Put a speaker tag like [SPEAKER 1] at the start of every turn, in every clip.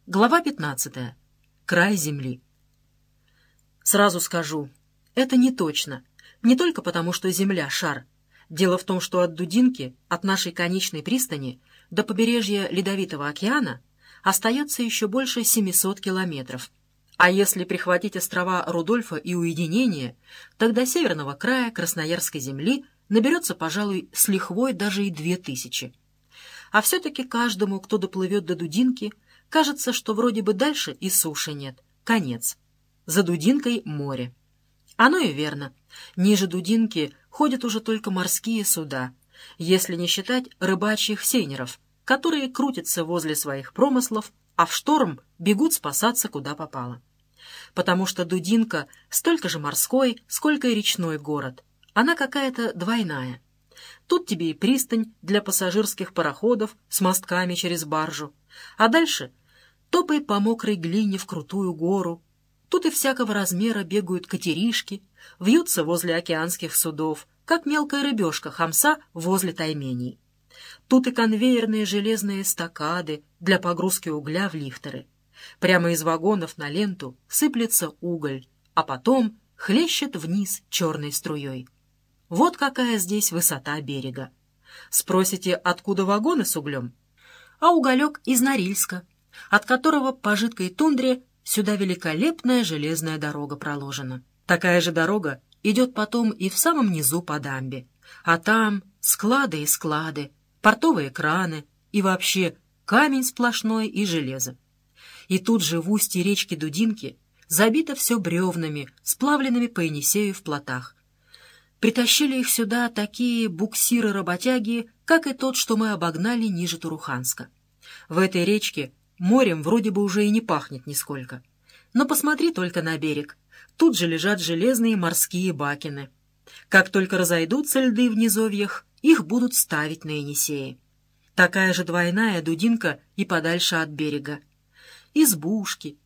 [SPEAKER 1] Глава 15. Край земли. Сразу скажу, это не точно. Не только потому, что Земля — шар. Дело в том, что от Дудинки, от нашей конечной пристани, до побережья Ледовитого океана остается еще больше 700 километров. А если прихватить острова Рудольфа и Уединения, тогда северного края Красноярской земли наберется, пожалуй, с лихвой даже и 2000. А все-таки каждому, кто доплывет до Дудинки, кажется, что вроде бы дальше и суши нет. Конец. За Дудинкой море. Оно и верно. Ниже Дудинки ходят уже только морские суда, если не считать рыбачьих сейнеров, которые крутятся возле своих промыслов, а в шторм бегут спасаться куда попало. Потому что Дудинка столько же морской, сколько и речной город. Она какая-то двойная. Тут тебе и пристань для пассажирских пароходов с мостками через баржу, а дальше топай по мокрой глине в крутую гору. Тут и всякого размера бегают катеришки, вьются возле океанских судов, как мелкая рыбешка хамса возле тайменей. Тут и конвейерные железные эстакады для погрузки угля в лифтеры. Прямо из вагонов на ленту сыплется уголь, а потом хлещет вниз черной струей. Вот какая здесь высота берега. Спросите, откуда вагоны с углем? А уголек из Норильска, от которого по жидкой тундре сюда великолепная железная дорога проложена. Такая же дорога идет потом и в самом низу по дамбе. А там склады и склады, портовые краны и вообще камень сплошной и железо. И тут же в устье речки Дудинки забито все бревнами, сплавленными по Енисею в плотах. Притащили их сюда такие буксиры-работяги, как и тот, что мы обогнали ниже Туруханска. В этой речке морем вроде бы уже и не пахнет нисколько. Но посмотри только на берег. Тут же лежат железные морские бакины. Как только разойдутся льды в низовьях, их будут ставить на Енисее. Такая же двойная Дудинка и подальше от берега. Избушки,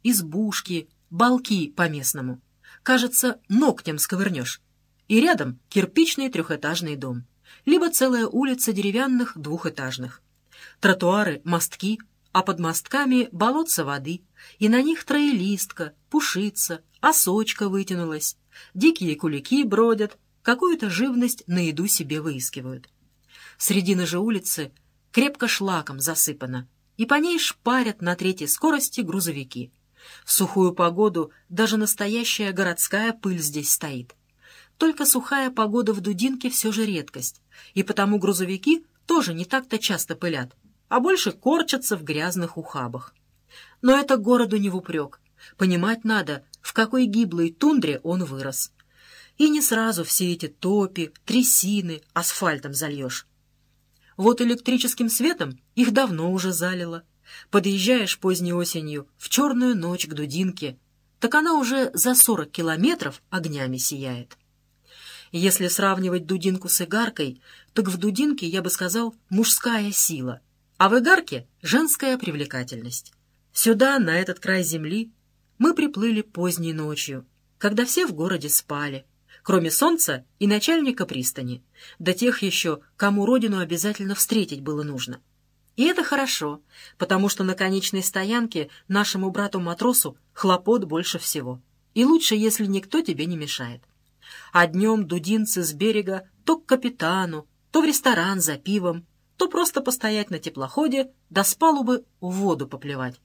[SPEAKER 1] балки по-местному. Кажется, ногтем сковырнешь. И рядом кирпичный трехэтажный дом. Либо целая улица деревянных двухэтажных. Тротуары, мостки, а под мостками болотца воды, и на них троелистка, пушица, осочка вытянулась, дикие кулики бродят, какую-то живность на еду себе выискивают. Средина же улицы крепко шлаком засыпана, и по ней шпарят на третьей скорости грузовики. В сухую погоду даже настоящая городская пыль здесь стоит. Только сухая погода в Дудинке все же редкость, и потому грузовики тоже не так-то часто пылят, а больше корчатся в грязных ухабах. Но это городу не вупрек. Понимать надо, в какой гиблой тундре он вырос. И не сразу все эти топи, трясины асфальтом зальешь. Вот электрическим светом их давно уже залило. Подъезжаешь поздней осенью в черную ночь к Дудинке, так она уже за 40 километров огнями сияет. Если сравнивать Дудинку с Игаркой, так в Дудинке, я бы сказал, мужская сила, а в Игарке — женская привлекательность. Сюда, на этот край земли, мы приплыли поздней ночью, когда все в городе спали, кроме солнца и начальника пристани, до тех еще, кому родину обязательно встретить было нужно. И это хорошо, потому что на конечной стоянке нашему брату-матросу хлопот больше всего. И лучше, если никто тебе не мешает. А днем дудинцы с берега то к капитану, то в ресторан за пивом, то просто постоять на теплоходе, да с палубы в воду поплевать.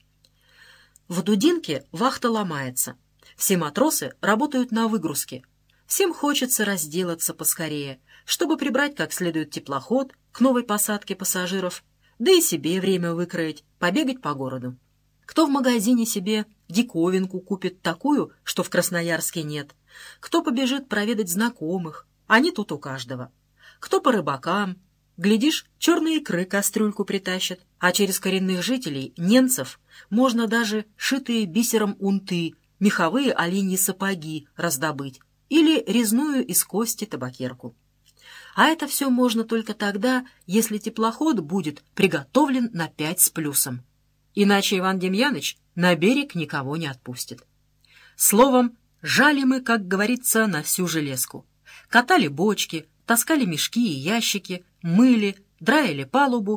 [SPEAKER 1] В Дудинке вахта ломается. Все матросы работают на выгрузке. Всем хочется разделаться поскорее, чтобы прибрать как следует теплоход к новой посадке пассажиров, да и себе время выкроить, побегать по городу. Кто в магазине себе диковинку купит такую, что в Красноярске нет, кто побежит проведать знакомых, они тут у каждого. Кто по рыбакам, глядишь, черные икры кастрюльку притащат, а через коренных жителей, немцев, можно даже шитые бисером унты, меховые оленьи сапоги раздобыть или резную из кости табакерку. А это все можно только тогда, если теплоход будет приготовлен на 5 с плюсом. Иначе Иван Демьяныч на берег никого не отпустит. Словом, жали мы, как говорится, на всю железку. Катали бочки, таскали мешки и ящики, мыли, драили палубу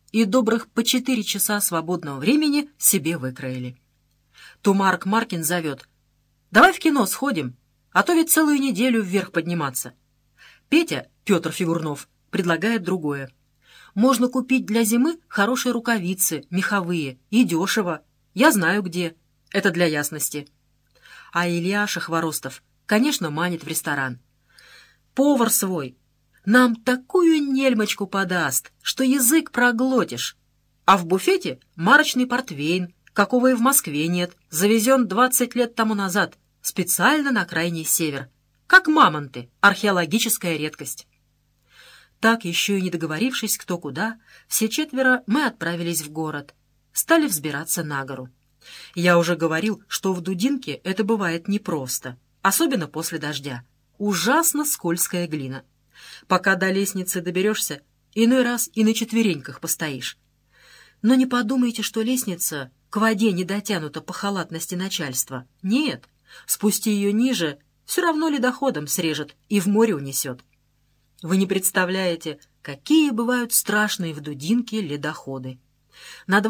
[SPEAKER 1] и добрых по 4 часа свободного времени себе выкроили. Тумарк Маркин зовет: «Давай в кино сходим, а то ведь целую неделю вверх подниматься». Петя, Петр Фигурнов, предлагает другое. Можно купить для зимы хорошие рукавицы, меховые, и дешево. Я знаю где. Это для ясности. А Илья Хворостов, конечно, манит в ресторан. Повар свой нам такую нельмочку подаст, что язык проглотишь. А в буфете марочный портвейн, какого и в Москве нет, завезен 20 лет тому назад, специально на крайний север. Как мамонты, археологическая редкость. Так, еще и не договорившись кто куда, все четверо мы отправились в город. Стали взбираться на гору. Я уже говорил, что в Дудинке это бывает непросто, особенно после дождя. Ужасно скользкая глина. Пока до лестницы доберешься, иной раз и на четвереньках постоишь. Но не подумайте, что лестница к воде не дотянута по халатности начальства. Нет, спусти ее ниже, все равно ледоходом срежет и в море унесет. Вы не представляете, какие бывают страшные в Дудинке ледоходы. На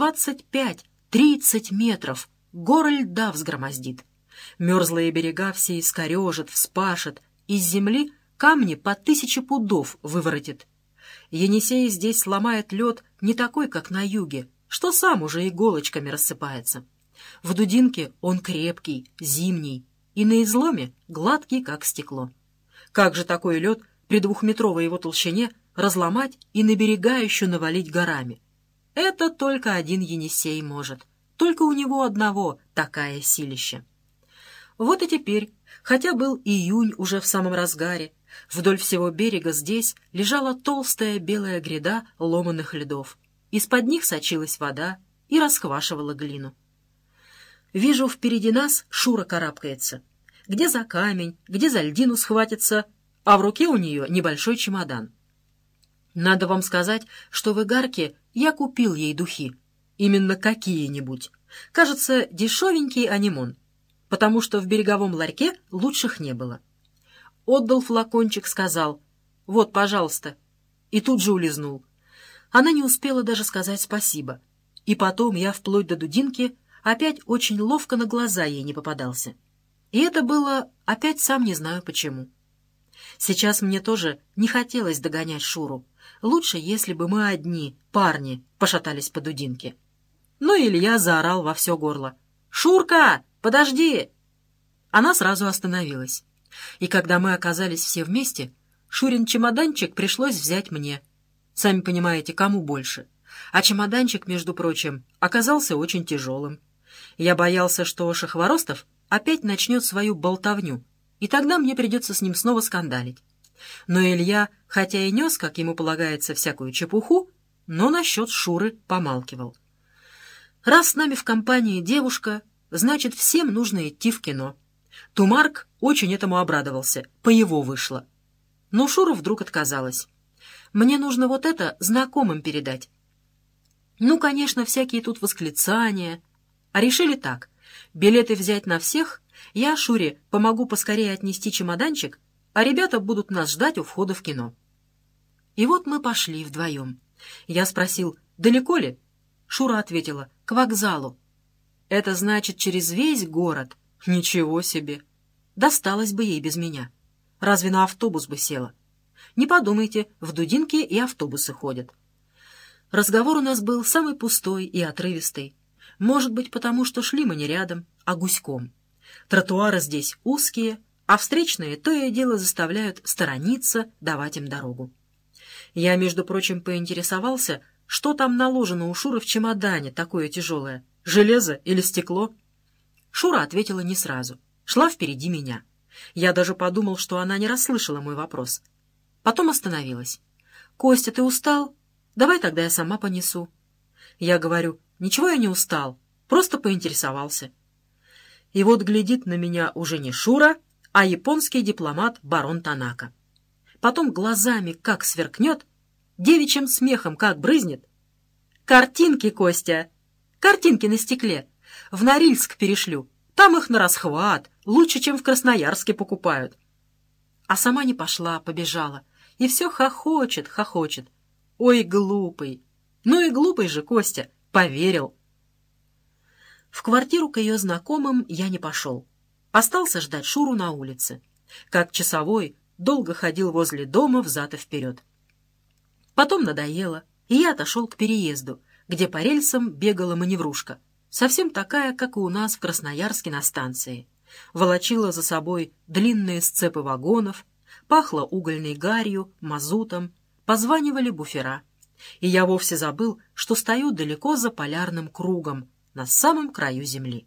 [SPEAKER 1] 25-30 метров горы льда взгромоздит. Мерзлые берега все искорежит, вспашет, из земли камни по 1000 пудов выворотит. Енисей здесь сломает лед не такой, как на юге, что сам уже иголочками рассыпается. В Дудинке он крепкий, зимний, и на изломе гладкий, как стекло. Как же такой лед при 2-метровой его толщине разломать и на берега еще навалить горами? Это только один Енисей может. Только у него одного такая силища. Вот и теперь, хотя был июнь уже в самом разгаре, вдоль всего берега здесь лежала толстая белая гряда ломаных льдов. Из-под них сочилась вода и расквашивала глину. Вижу, впереди нас Шура карабкается. Где за камень, где за льдину схватится, а в руке у нее небольшой чемодан. Надо вам сказать, что в Игарке я купил ей духи. Именно какие-нибудь. Кажется, дешевенький анимон, потому что в береговом ларьке лучших не было. Отдал флакончик, сказал: «Вот, пожалуйста», и тут же улизнул. Она не успела даже сказать спасибо. И потом я вплоть до Дудинки опять очень ловко на глаза ей не попадался. И это было опять сам не знаю почему. Сейчас мне тоже не хотелось догонять Шуру. Лучше, если бы мы одни, парни, пошатались по Дудинке. Но Илья заорал во все горло: «Шурка, подожди!» Она сразу остановилась. И когда мы оказались все вместе, Шурин чемоданчик пришлось взять мне. Сами понимаете, кому больше. А чемоданчик, между прочим, оказался очень тяжелым. Я боялся, что Хворостов опять начнет свою болтовню, и тогда мне придется с ним снова скандалить. Но Илья, хотя и нес, как ему полагается, всякую чепуху, но насчет Шуры помалкивал. Раз с нами в компании девушка, значит, всем нужно идти в кино. Тумарк очень этому обрадовался, по его вышло. Но Шура вдруг отказалась. «Мне нужно вот это знакомым передать». Ну, конечно, всякие тут восклицания. А решили так: билеты взять на всех, я Шуре помогу поскорее отнести чемоданчик, а ребята будут нас ждать у входа в кино. И вот мы пошли вдвоем. Я спросил: «Далеко ли?» Шура ответила: «К вокзалу». «Это значит, через весь город?» Ничего себе! Досталось бы ей без меня. Разве на автобус бы села? Не подумайте, в Дудинке и автобусы ходят. Разговор у нас был самый пустой и отрывистый. Может быть, потому что шли мы не рядом, а гуськом. Тротуары здесь узкие, а встречные то и дело заставляют сторониться, давать им дорогу. Я, между прочим, поинтересовался, что там наложено у Шуры в чемодане такое тяжелое, железо или стекло. Шура ответила не сразу, шла впереди меня. Я даже подумал, что она не расслышала мой вопрос. Потом остановилась. «Костя, ты устал? Давай тогда я сама понесу». Я говорю: «Ничего я не устал, просто поинтересовался». И вот глядит на меня уже не Шура, а японский дипломат барон Танака. Потом глазами как сверкнет, девичьим смехом как брызнет. «Картинки, Костя, картинки на стекле. В Норильск перешлю. Там их на расхват, лучше, чем в Красноярске покупают». А сама не пошла, побежала. И все хохочет. Ой, глупый. Ну и глупый же Костя, поверил. В квартиру к ее знакомым я не пошел. Остался ждать Шуру на улице. Как часовой, долго ходил возле дома взад и вперед. Потом надоело, и я отошел к переезду, где по рельсам бегала маневрушка, совсем такая, как и у нас в Красноярске на станции. Волочила за собой длинные сцепы вагонов, пахло угольной гарью, мазутом, позванивали буфера. И я вовсе забыл, что стою далеко за полярным кругом, на самом краю земли.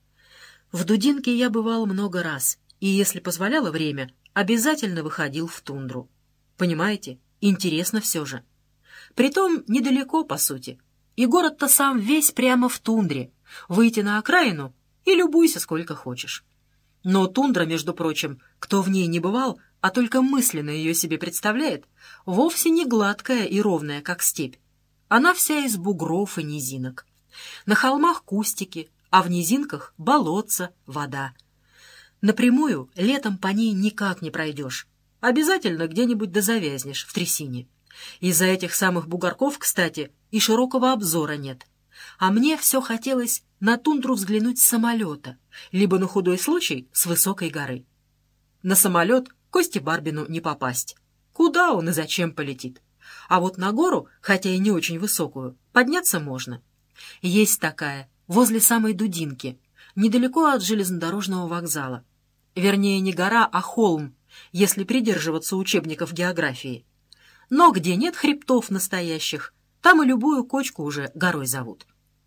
[SPEAKER 1] В Дудинке я бывал много раз, и, если позволяло время, обязательно выходил в тундру. Понимаете, интересно все же. Притом недалеко, по сути. И город-то сам весь прямо в тундре. Выйти на окраину и любуйся сколько хочешь. Но тундра, между прочим, кто в ней не бывал, а только мысленно ее себе представляет, вовсе не гладкая и ровная, как степь. Она вся из бугров и низинок. На холмах кустики, а в низинках болотца, вода. Напрямую летом по ней никак не пройдешь. Обязательно где-нибудь дозавязнешь в трясине. Из-за этих самых бугорков, кстати, и широкого обзора нет. А мне все хотелось на тундру взглянуть с самолета, либо на худой случай с высокой горы. На самолет Косте Барбину не попасть. Куда он и зачем полетит? А вот на гору, хотя и не очень высокую, подняться можно. Есть такая, возле самой Дудинки, недалеко от железнодорожного вокзала. Вернее, не гора, а холм, если придерживаться учебников географии. Но где нет хребтов настоящих, там и любую кочку уже горой зовут.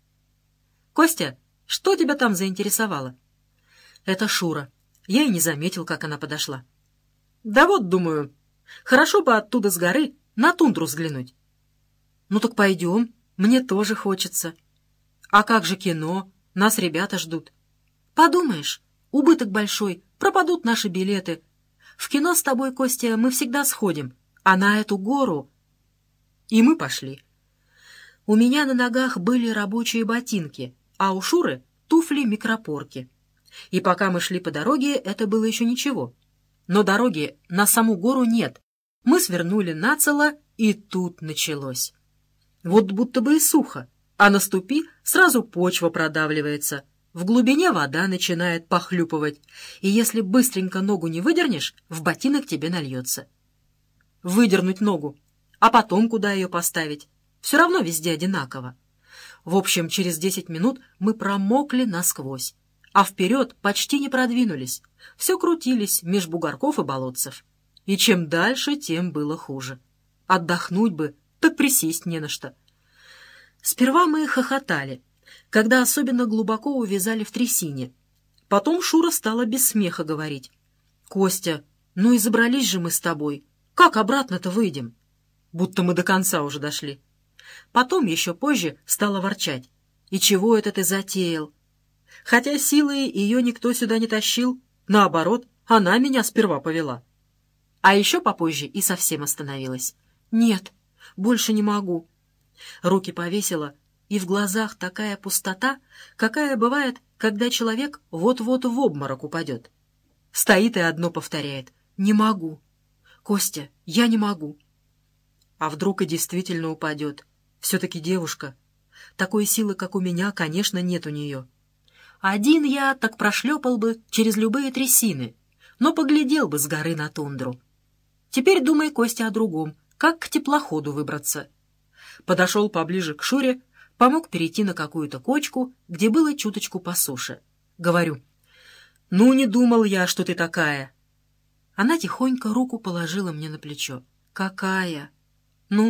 [SPEAKER 1] «Костя, что тебя там заинтересовало?» «Это Шура. Я и не заметил, как она подошла». «Да вот, думаю, хорошо бы оттуда с горы на тундру взглянуть». «Ну так пойдем, мне тоже хочется». «А как же кино? Нас ребята ждут». «Подумаешь, убыток большой, пропадут наши билеты. В кино с тобой, Костя, мы всегда сходим, а на эту гору...» И мы пошли. У меня на ногах были рабочие ботинки, а у Шуры туфли-микропорки. И пока мы шли по дороге, это было еще ничего. Но дороги на саму гору нет. Мы свернули нацело, и тут началось. Вот будто бы и сухо, а наступи, сразу почва продавливается. В глубине вода начинает похлюпывать, и если быстренько ногу не выдернешь, в ботинок тебе нальется. Выдернуть ногу, а потом куда ее поставить? Все равно везде одинаково. В общем, через 10 минут мы промокли насквозь, а вперед почти не продвинулись, все крутились меж бугорков и болотцев. И чем дальше, тем было хуже. Отдохнуть бы, так присесть не на что. Сперва мы хохотали, когда особенно глубоко увязали в трясине. Потом Шура стала без смеха говорить: «Костя, ну и забрались же мы с тобой. Как обратно-то выйдем?» Будто мы до конца уже дошли. Потом, еще позже, стала ворчать: «И чего это ты затеял?» Хотя силой ее никто сюда не тащил. Наоборот, она меня сперва повела. А еще попозже и совсем остановилась. «Нет, больше не могу». Руки повесила, и в глазах такая пустота, какая бывает, когда человек вот-вот в обморок упадет. Стоит и одно повторяет: «Не могу. Костя, я не могу». А вдруг и действительно упадет? Все-таки девушка. Такой силы, как у меня, конечно, нет у нее. Один я так прошлепал бы через любые трясины, но поглядел бы с горы на тундру. Теперь думай, Костя, о другом, как к теплоходу выбраться. Подошел поближе к Шуре, помог перейти на какую-то кочку, где было чуточку по суше. Говорю: «Ну, не думал я, что ты такая». Она тихонько руку положила мне на плечо. «Какая?» «Ну?»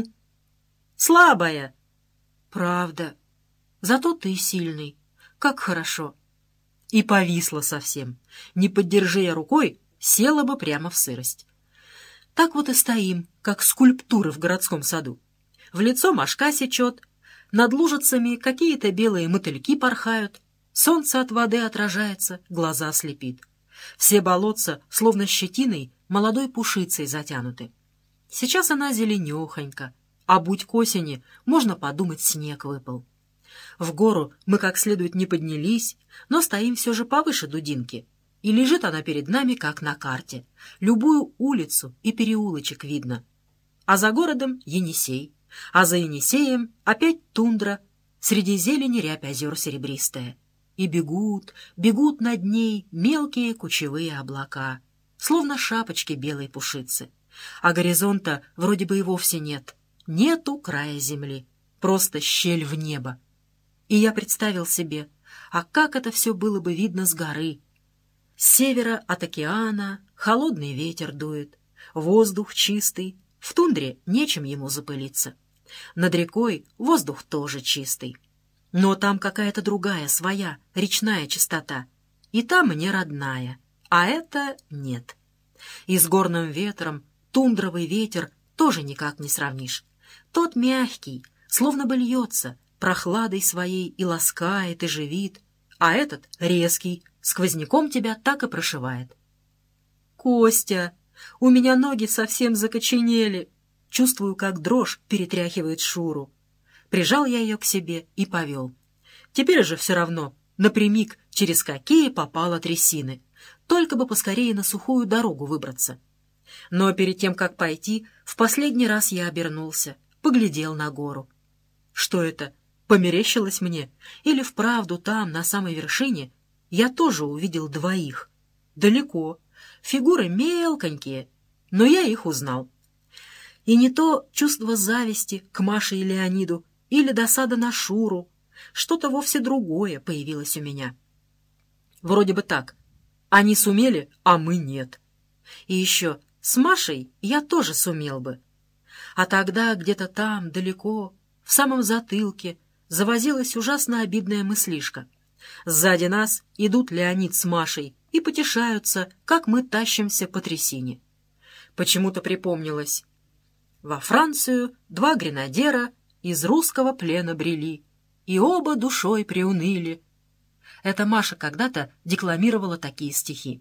[SPEAKER 1] «Слабая». «Правда. Зато ты сильный. Как хорошо». И повисла совсем. Не поддержи я рукой, села бы прямо в сырость. Так вот и стоим, как скульптуры в городском саду. В лицо мошка сечет, над лужицами какие-то белые мотыльки порхают, солнце от воды отражается, глаза слепит. Все болотца, словно щетиной, молодой пушицей затянуты. Сейчас она зеленехонька, а будь к осени, можно подумать, снег выпал. В гору мы как следует не поднялись, но стоим все же повыше Дудинки, и лежит она перед нами, как на карте. Любую улицу и переулочек видно. А за городом Енисей, а за Енисеем опять тундра, среди зелени рябь озер серебристая. И бегут, бегут над ней мелкие кучевые облака, словно шапочки белой пушицы. А горизонта вроде бы и вовсе нет. Нету края земли, просто щель в небо. И я представил себе, а как это все было бы видно с горы. С севера от океана холодный ветер дует, воздух чистый, в тундре нечем ему запылиться. Над рекой воздух тоже чистый. Но там какая-то другая, своя, речная чистота. И та мне родная, а это нет. И с горным ветром тундровый ветер тоже никак не сравнишь. Тот мягкий, словно бы льется, прохладой своей и ласкает, и живит, а этот резкий, сквозняком тебя так и прошивает. «Костя, у меня ноги совсем закоченели!» Чувствую, как дрожь перетряхивает Шуру. Прижал я ее к себе и повел. Теперь же все равно, напрямик, через какие попало трясины. Только бы поскорее на сухую дорогу выбраться. Но перед тем, как пойти, в последний раз я обернулся, поглядел на гору. Что это, померещилось мне? Или вправду там, на самой вершине, я тоже увидел двоих? Далеко, фигуры мелконькие, но я их узнал. И не то чувство зависти к Маше и Леониду, или досада на Шуру. Что-то вовсе другое появилось у меня. Вроде бы так. Они сумели, а мы нет. И еще с Машей я тоже сумел бы. А тогда где-то там, далеко, в самом затылке, завозилась ужасно обидная мыслишка. Сзади нас идут Леонид с Машей и потешаются, как мы тащимся по трясине. Почему-то припомнилось. Во Францию 2 гренадера из русского плена брели, и оба душой приуныли. Это Маша когда-то декламировала такие стихи.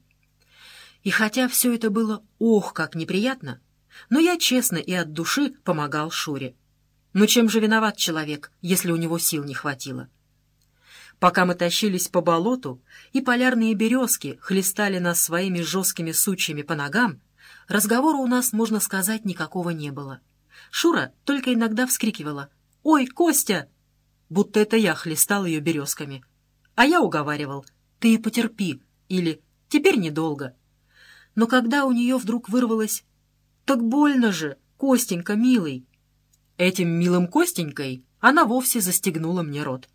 [SPEAKER 1] И хотя все это было ох, как неприятно, но я честно и от души помогал Шуре. Но чем же виноват человек, если у него сил не хватило? Пока мы тащились по болоту, и полярные березки хлестали нас своими жесткими сучьями по ногам, разговора у нас, можно сказать, никакого не было. Шура только иногда вскрикивала: «Ой, Костя!» будто это я хлестал ее березками. А я уговаривал: «Ты потерпи» или «Теперь недолго». Но когда у нее вдруг вырвалось: «Так больно же, Костенька, милый!» Этим милым Костенькой она вовсе застегнула мне рот.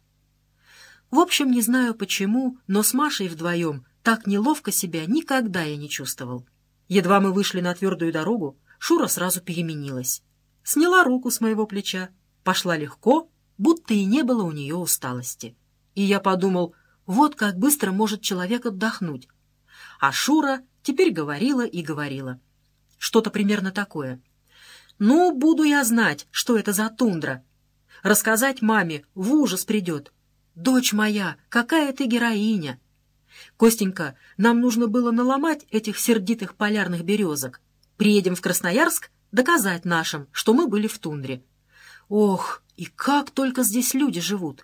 [SPEAKER 1] В общем, не знаю почему, но с Машей вдвоем так неловко себя никогда я не чувствовал. Едва мы вышли на твердую дорогу, Шура сразу переменилась. Сняла руку с моего плеча, пошла легко, будто и не было у нее усталости. И я подумал, вот как быстро может человек отдохнуть. А Шура теперь говорила и говорила. Что-то примерно такое. «Ну, буду я знать, что это за тундра. Рассказать маме в ужас придет. Дочь моя, какая ты героиня! Костенька, нам нужно было наломать этих сердитых полярных березок. Приедем в Красноярск доказать нашим, что мы были в тундре. Ох, и как только здесь люди живут!»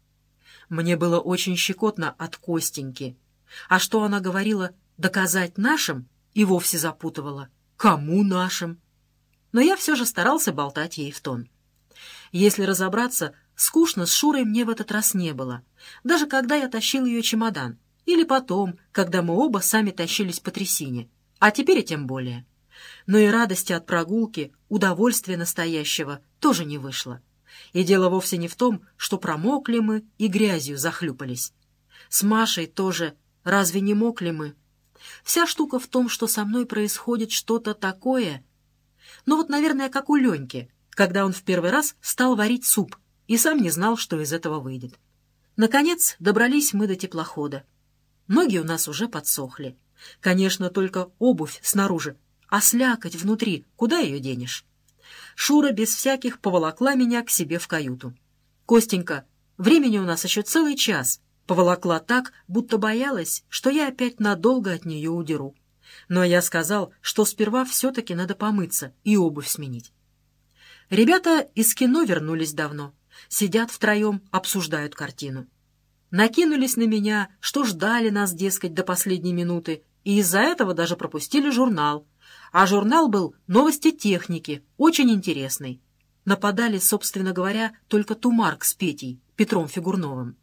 [SPEAKER 1] Мне было очень щекотно от Костеньки. А что она говорила «доказать нашим» и вовсе запутывала. Кому нашим? Но я все же старался болтать ей в тон. Если разобраться, скучно с Шурой мне в этот раз не было. Даже когда я тащил ее чемодан. Или потом, когда мы оба сами тащились по трясине. А теперь и тем более. Но и радости от прогулки, удовольствия настоящего тоже не вышло. И дело вовсе не в том, что промокли мы и грязью захлюпались. С Машей тоже разве не мокли мы? Вся штука в том, что со мной происходит что-то такое. Ну вот, наверное, как у Леньки, когда он в первый раз стал варить суп и сам не знал, что из этого выйдет. Наконец добрались мы до теплохода. Ноги у нас уже подсохли. Конечно, только обувь снаружи, а слякоть внутри, куда ее денешь? Шура без всяких поволокла меня к себе в каюту. «Костенька, времени у нас еще целый час», поволокла так, будто боялась, что я опять надолго от нее удеру. Но я сказал, что сперва все-таки надо помыться и обувь сменить. Ребята из кино вернулись давно. Сидят втроем, обсуждают картину. Накинулись на меня, что ждали нас, дескать, до последней минуты, и из-за этого даже пропустили журнал. А журнал был «Новости техники», очень интересный. нападали, собственно говоря, только Тумарк с Петей, Петром Фигурновым.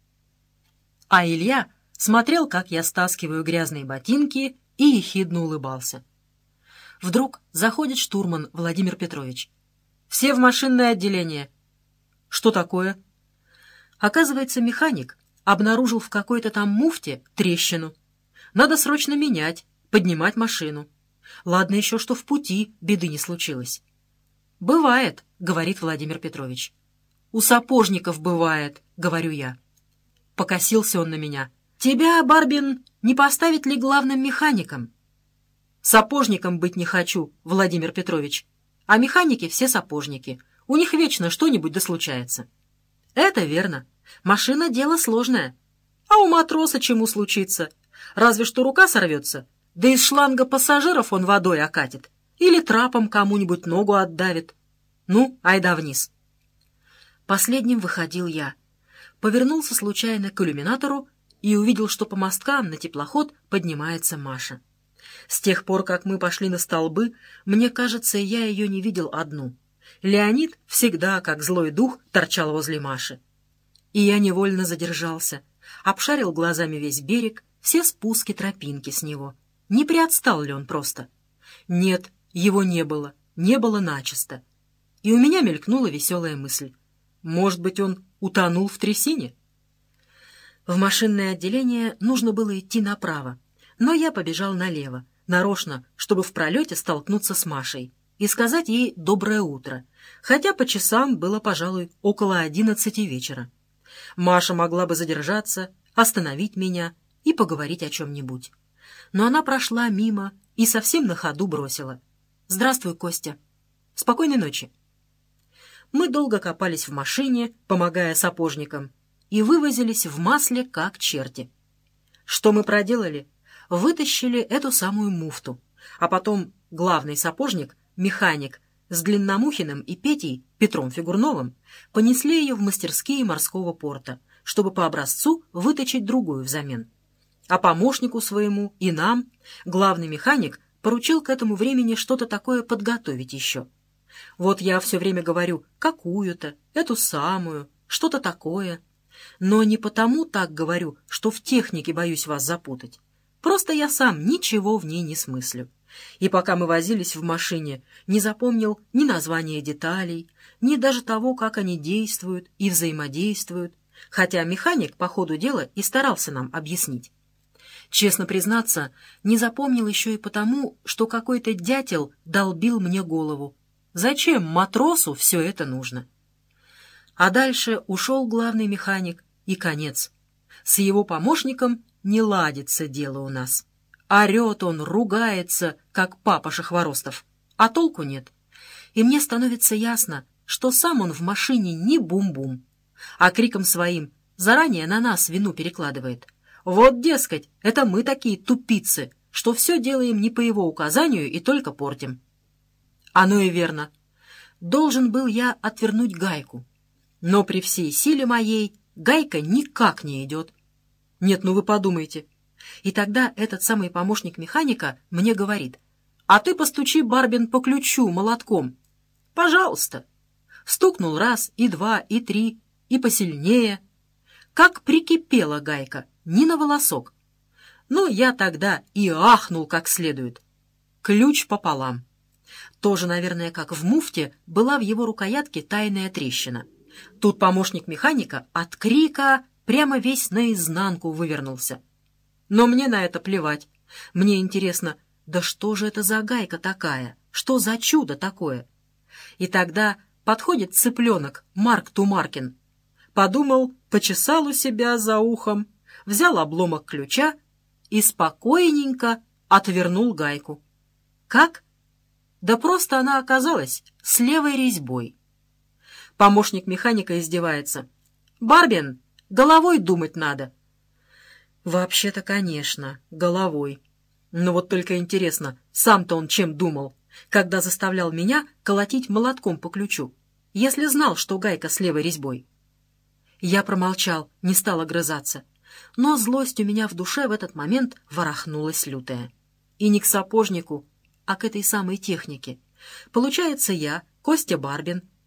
[SPEAKER 1] А Илья смотрел, как я стаскиваю грязные ботинки, и ехидно улыбался. Вдруг заходит штурман Владимир Петрович. «Все в машинное отделение». «Что такое?» Оказывается, механик обнаружил в какой-то там муфте трещину. Надо срочно менять, поднимать машину. Ладно еще, что в пути беды не случилось. «Бывает», — говорит Владимир Петрович. «У сапожников бывает», — говорю я. Покосился он на меня. «Тебя, Барбин, не поставить ли главным механиком?» «Сапожником быть не хочу, Владимир Петрович. А механики все сапожники. У них вечно что-нибудь да случается». «Это верно. Машина — дело сложное. А у матроса чему случится? Разве что рука сорвется, да из шланга пассажиров он водой окатит. Или трапом кому-нибудь ногу отдавит. Ну, айда вниз». Последним выходил я. Повернулся случайно к иллюминатору и увидел, что по мосткам на теплоход поднимается Маша. С тех пор, как мы пошли на столбы, мне кажется, я ее не видел одну. Леонид всегда, как злой дух, торчал возле Маши. И я невольно задержался, обшарил глазами весь берег, все спуски тропинки с него. Не приотстал ли он просто? Нет, его не было начисто. И у меня мелькнула веселая мысль. Может быть, он утонул в трясине? В машинное отделение нужно было идти направо, но я побежал налево, нарочно, чтобы в пролете столкнуться с Машей и сказать ей «доброе утро», хотя по часам было, пожалуй, около 11 вечера. Маша могла бы задержаться, остановить меня и поговорить о чем-нибудь. Но она прошла мимо и совсем на ходу бросила: «Здравствуй, Костя. Спокойной ночи». Мы долго копались в машине, помогая сапожникам, и вывозились в масле, как черти. Что мы проделали? Вытащили эту самую муфту, а потом главный сапожник, механик, с Длинномухиным и Петей, Петром Фигурновым, понесли ее в мастерские морского порта, чтобы по образцу выточить другую взамен. А помощнику своему и нам главный механик поручил к этому времени что-то такое подготовить еще. Вот я все время говорю «какую-то», «эту самую», «что-то такое». Но не потому так говорю, что в технике боюсь вас запутать. Просто я сам ничего в ней не смыслю. И пока мы возились в машине, не запомнил ни названия деталей, ни даже того, как они действуют и взаимодействуют, хотя механик по ходу дела и старался нам объяснить. Честно признаться, не запомнил еще и потому, что какой-то дятел долбил мне голову. Зачем матросу все это нужно? А дальше ушел главный механик, и конец. С его помощником не ладится дело у нас. Орет он, ругается, как папаша Хворостов, а толку нет. И мне становится ясно, что сам он в машине не бум-бум, а криком своим заранее на нас вину перекладывает. Вот, дескать, это мы такие тупицы, что все делаем не по его указанию и только портим. Оно и верно. Должен был я отвернуть гайку. Но при всей силе моей гайка никак не идет. Нет, ну вы подумайте. И тогда этот самый помощник механика мне говорит: «А ты постучи, Барбин, по ключу молотком». «Пожалуйста». Стукнул раз, и два, и три, и посильнее. Как прикипела гайка, ни на волосок. Ну, я тогда и ахнул как следует. Ключ пополам. Тоже, наверное, как в муфте, была в его рукоятке тайная трещина. Тут помощник механика от крика прямо весь наизнанку вывернулся. Но мне на это плевать. Мне интересно, да что же это за гайка такая? Что за чудо такое? И тогда подходит цыпленок Марк Тумаркин. Подумал, почесал у себя за ухом, взял обломок ключа и спокойненько отвернул гайку. Как? Да просто она оказалась с левой резьбой. Помощник механика издевается: «Барбин, головой думать надо». Вообще-то, конечно, головой. Но вот только интересно, сам-то он чем думал, когда заставлял меня колотить молотком по ключу, если знал, что гайка с левой резьбой? Я промолчал, не стал огрызаться, но злость у меня в душе в этот момент ворохнулась лютая. И не к сапожнику, а к этой самой технике. Получается, я, Костя Барбин,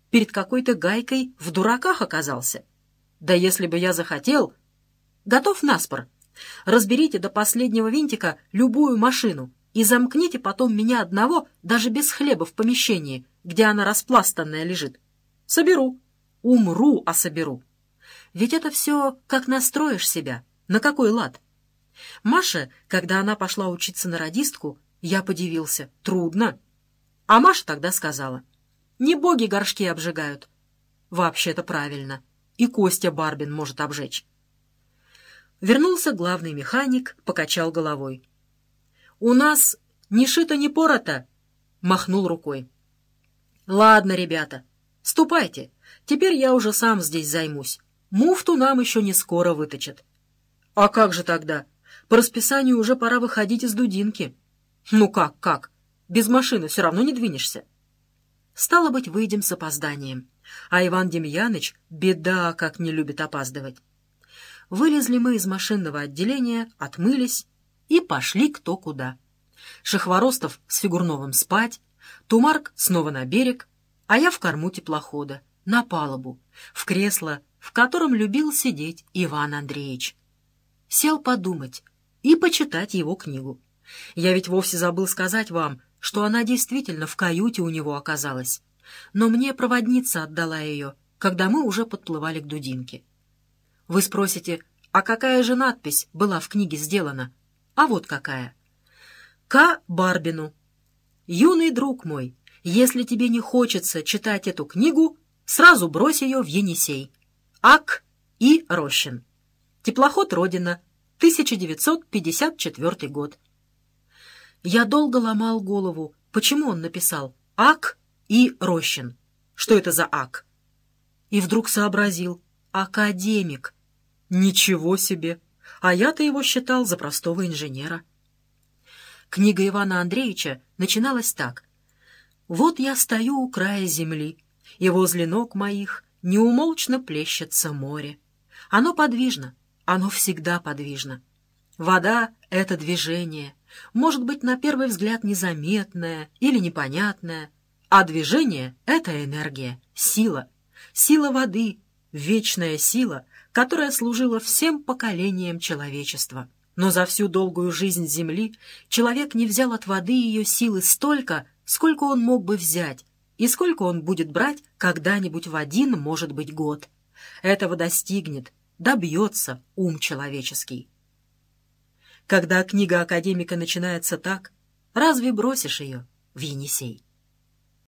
[SPEAKER 1] перед какой-то гайкой в дураках оказался. Да если бы я захотел... Готов наспор. Разберите до последнего винтика любую машину и замкните потом меня одного даже без хлеба в помещении, где она распластанная лежит. Соберу. Умру, а соберу. Ведь это все как настроишь себя, на какой лад. Маша, когда она пошла учиться на радистку, я подивился. Трудно. А Маша тогда сказала: не боги горшки обжигают. Вообще-то правильно. И Костя Барбин может обжечь. Вернулся главный механик, покачал головой. «У нас ни шито, ни порото!» — махнул рукой. «Ладно, ребята, ступайте. Теперь я уже сам здесь займусь. Муфту нам еще не скоро выточат». «А как же тогда? По расписанию уже пора выходить из Дудинки». «Ну как? Без машины все равно не двинешься». Стало быть, выйдем с опозданием. А Иван Демьяныч беда, как не любит опаздывать. Вылезли мы из машинного отделения, отмылись и пошли кто куда. Шахворостов с Фигурновым спать, Тумарк снова на берег, а я в корму теплохода, на палубу, в кресло, в котором любил сидеть Иван Андреевич. Сел подумать и почитать его книгу. Я ведь вовсе забыл сказать вам, что она действительно в каюте у него оказалась, но мне проводница отдала ее, когда мы уже подплывали к Дудинке. Вы спросите, а какая же надпись была в книге сделана? А вот какая. К. Барбину. Юный друг мой, если тебе не хочется читать эту книгу, сразу брось ее в Енисей. Ак. И. Рощин. Теплоход «Родина», 1954 год. Я долго ломал голову, почему он написал Ак. И. Рощин. Что это за Ак? И вдруг сообразил. Академик. Ничего себе! А я-то его считал за простого инженера. Книга Ивана Андреевича начиналась так. «Вот я стою у края земли, и возле ног моих неумолчно плещется море. Оно подвижно, оно всегда подвижно. Вода — это движение, может быть, на первый взгляд незаметное или непонятное, а движение — это энергия, сила, сила воды, вечная сила, которая служила всем поколениям человечества. Но за всю долгую жизнь Земли человек не взял от воды ее силы столько, сколько он мог бы взять, и сколько он будет брать когда-нибудь в один, может быть, год. Этого достигнет, добьется ум человеческий». Когда книга академика начинается так, разве бросишь ее в Енисей?